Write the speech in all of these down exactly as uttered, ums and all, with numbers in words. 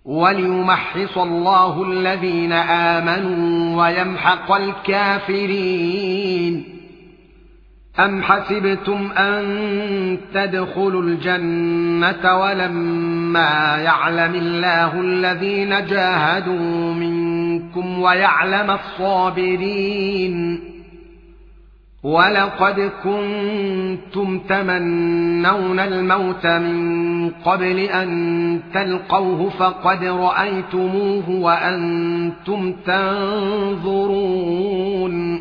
وليمحص الله الذين آمنوا ويمحق الكافرين. أم حسبتم أن تدخلوا الجنة ولما يعلم الله الذين جاهدوا منكم ويعلم الصابرين؟ ولقد كنتم تمنون الموت من قبل أن تلقوه فقد رأيتموه وأنتم تنظرون.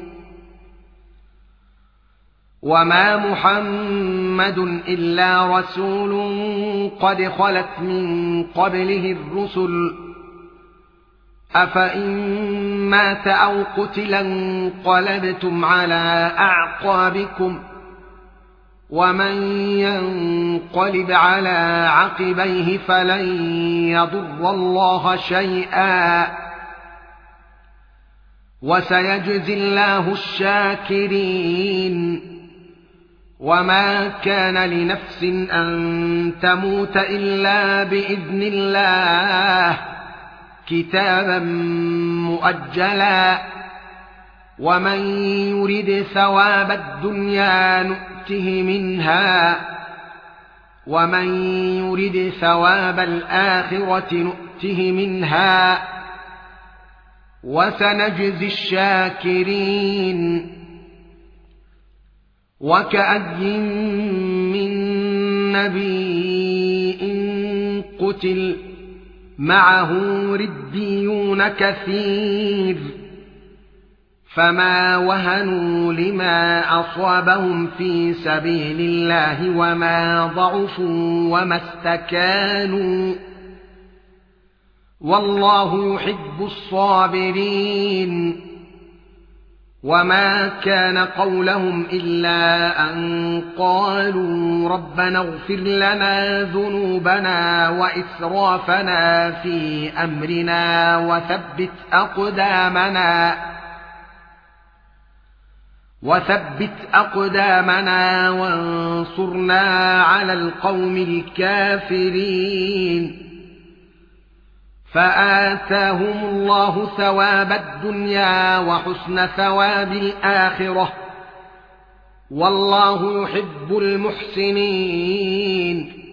وما محمد إلا رسول قد خلت من قبله الرسل أفإن مات أو قتل انقلبتم على أعقابكم ومن ينقلب على عقبيه فلن يضر الله شيئا وسيجزي الله الشاكرين. وما كان لنفس أن تموت إلا بإذن الله كتابا مؤجلا ومن يرد ثواب الدنيا نؤته منها ومن يرد ثواب الآخرة نؤته منها وسنجزي الشاكرين. وكأي من نبي قتل معه ربيون كثير فما وهنوا لما أصابهم في سبيل الله وما ضعفوا وما استكانوا والله يحب الصابرين. وما كان قولهم إلا أن قالوا ربنا اغفر لنا ذنوبنا وإسرافنا في أمرنا وثبت أقدامنا وثبت أقدامنا وانصرنا على القوم الكافرين. فآتاهم الله ثواب الدنيا وحسن ثواب الآخرة والله يحب المحسنين.